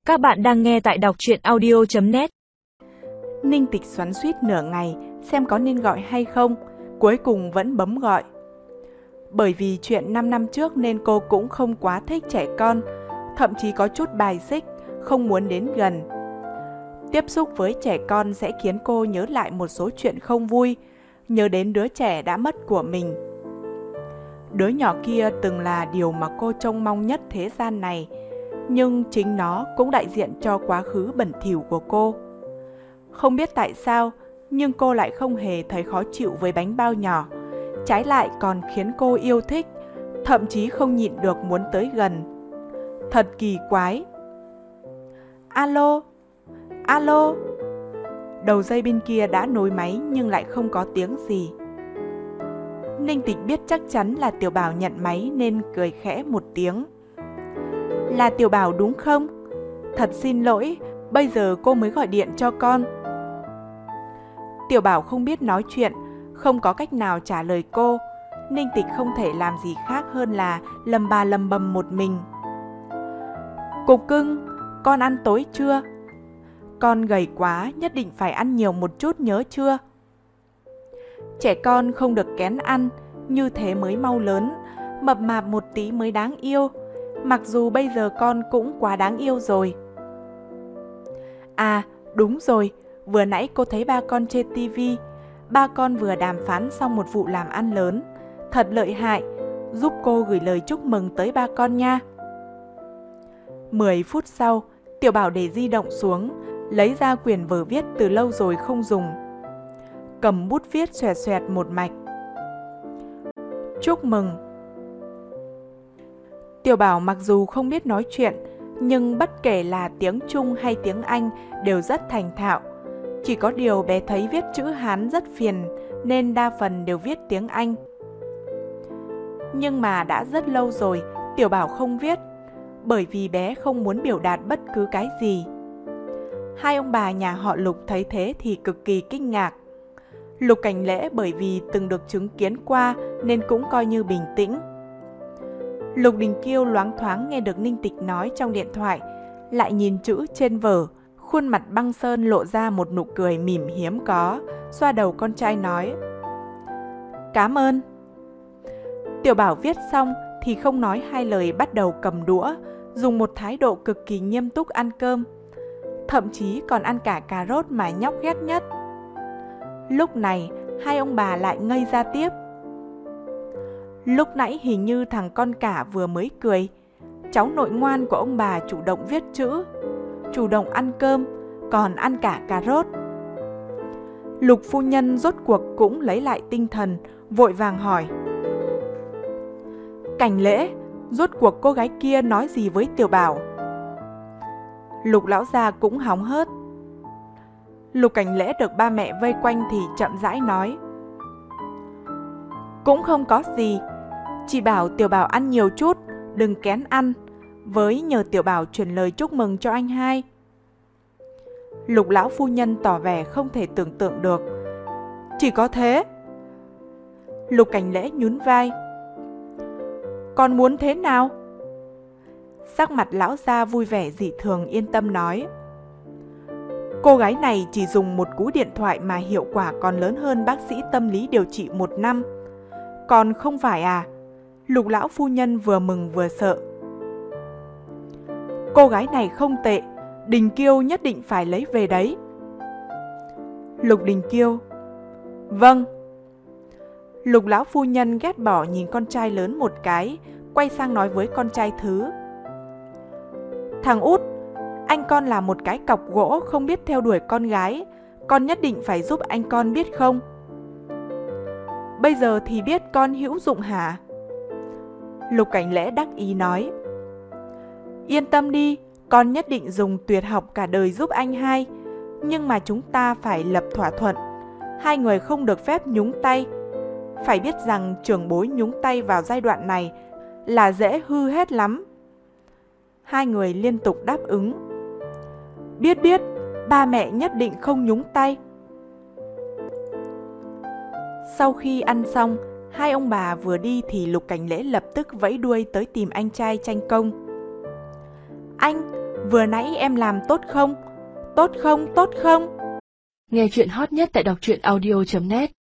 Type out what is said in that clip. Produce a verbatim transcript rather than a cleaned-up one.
Các bạn đang nghe tại đọc truyện audio chấm net. Ninh Tịch xoắn xuýt nửa ngày xem có nên gọi hay không, cuối cùng vẫn bấm gọi. Bởi vì chuyện năm năm trước nên cô cũng không quá thích trẻ con, thậm chí có chút bài xích, không muốn đến gần. Tiếp xúc với trẻ con sẽ khiến cô nhớ lại một số chuyện không vui, nhớ đến đứa trẻ đã mất của mình. Đứa nhỏ kia từng là điều mà cô trông mong nhất thế gian này, nhưng chính nó cũng đại diện cho quá khứ bẩn thỉu của cô. Không biết tại sao, nhưng cô lại không hề thấy khó chịu với bánh bao nhỏ, trái lại còn khiến cô yêu thích, thậm chí không nhịn được muốn tới gần. Thật kỳ quái. Alo, alo. Đầu dây bên kia đã nối máy nhưng lại không có tiếng gì. Ninh Tịch biết chắc chắn là Tiểu Bảo nhận máy nên cười khẽ một tiếng. Là Tiểu Bảo đúng không? Thật xin lỗi, bây giờ cô mới gọi điện cho con. Tiểu Bảo không biết nói chuyện, không có cách nào trả lời cô. Ninh Tịch không thể làm gì khác hơn là lầm bà lầm bầm một mình. Cục cưng, con ăn tối chưa? Con gầy quá, nhất định phải ăn nhiều một chút nhớ chưa? Trẻ con không được kén ăn, như thế mới mau lớn, mập mạp một tí mới đáng yêu. Mặc dù bây giờ con cũng quá đáng yêu rồi. À, đúng rồi, vừa nãy cô thấy ba con trên tivi. Ba con vừa đàm phán xong một vụ làm ăn lớn. Thật lợi hại, giúp cô gửi lời chúc mừng tới ba con nha. Mười phút sau, Tiểu Bảo để di động xuống, lấy ra quyển vở viết từ lâu rồi không dùng. Cầm bút viết xoẹt xoẹt một mạch. Chúc mừng. Tiểu Bảo mặc dù không biết nói chuyện, nhưng bất kể là tiếng Trung hay tiếng Anh đều rất thành thạo. Chỉ có điều bé thấy viết chữ Hán rất phiền nên đa phần đều viết tiếng Anh. Nhưng mà đã rất lâu rồi Tiểu Bảo không viết, bởi vì bé không muốn biểu đạt bất cứ cái gì. Hai ông bà nhà họ Lục thấy thế thì cực kỳ kinh ngạc. Lục Cảnh Lễ bởi vì từng được chứng kiến qua nên cũng coi như bình tĩnh. Lục Đình Kiêu loáng thoáng nghe được Ninh Tịch nói trong điện thoại, lại nhìn chữ trên vở, khuôn mặt băng sơn lộ ra một nụ cười mỉm hiếm có, xoa đầu con trai nói: Cảm ơn. Tiểu Bảo viết xong thì không nói hai lời bắt đầu cầm đũa, dùng một thái độ cực kỳ nghiêm túc ăn cơm. Thậm chí còn ăn cả cà rốt mà nhóc ghét nhất. Lúc này, hai ông bà lại ngây ra tiếp. Lúc nãy hình như thằng con cả vừa mới cười. Cháu nội ngoan của ông bà chủ động viết chữ, chủ động ăn cơm, còn ăn cả cà rốt. Lục phu nhân rốt cuộc cũng lấy lại tinh thần, vội vàng hỏi: Cảnh Lễ, rốt cuộc cô gái kia nói gì với Tiểu Bảo? Lục lão gia cũng hóng hớt. Lục Cảnh Lễ được ba mẹ vây quanh thì chậm rãi nói: Cũng không có gì, chỉ bảo Tiểu Bảo ăn nhiều chút, đừng kén ăn, với nhờ Tiểu Bảo truyền lời chúc mừng cho anh hai. Lục lão phu nhân tỏ vẻ không thể tưởng tượng được. Chỉ có thế? Lục Cảnh Lễ nhún vai. Còn muốn thế nào? Sắc mặt lão gia vui vẻ dị thường yên tâm nói: Cô gái này chỉ dùng một cú điện thoại mà hiệu quả còn lớn hơn bác sĩ tâm lý điều trị một năm. Còn không phải à? Lục lão phu nhân vừa mừng vừa sợ. Cô gái này không tệ, Đình Kiêu nhất định phải lấy về đấy. Lục Đình Kiêu: Vâng. Lục lão phu nhân ghét bỏ nhìn con trai lớn một cái, quay sang nói với con trai thứ: Thằng út, anh con là một cái cọc gỗ không biết theo đuổi con gái, con nhất định phải giúp anh con biết không? Bây giờ thì biết con hữu dụng hả? Lục Cảnh Lễ đắc ý nói: Yên tâm đi, con nhất định dùng tuyệt học cả đời giúp anh hai. Nhưng mà chúng ta phải lập thỏa thuận, hai người không được phép nhúng tay. Phải biết rằng trưởng bối nhúng tay vào giai đoạn này là dễ hư hết lắm. Hai người liên tục đáp ứng: Biết biết, ba mẹ nhất định không nhúng tay. Sau khi ăn xong, hai ông bà vừa đi thì Lục Cảnh Lễ lập tức vẫy đuôi tới tìm anh trai tranh công. Anh, vừa nãy em làm tốt không? Tốt không, tốt không? Nghe chuyện hot nhất tại đọc truyện audio chấm net.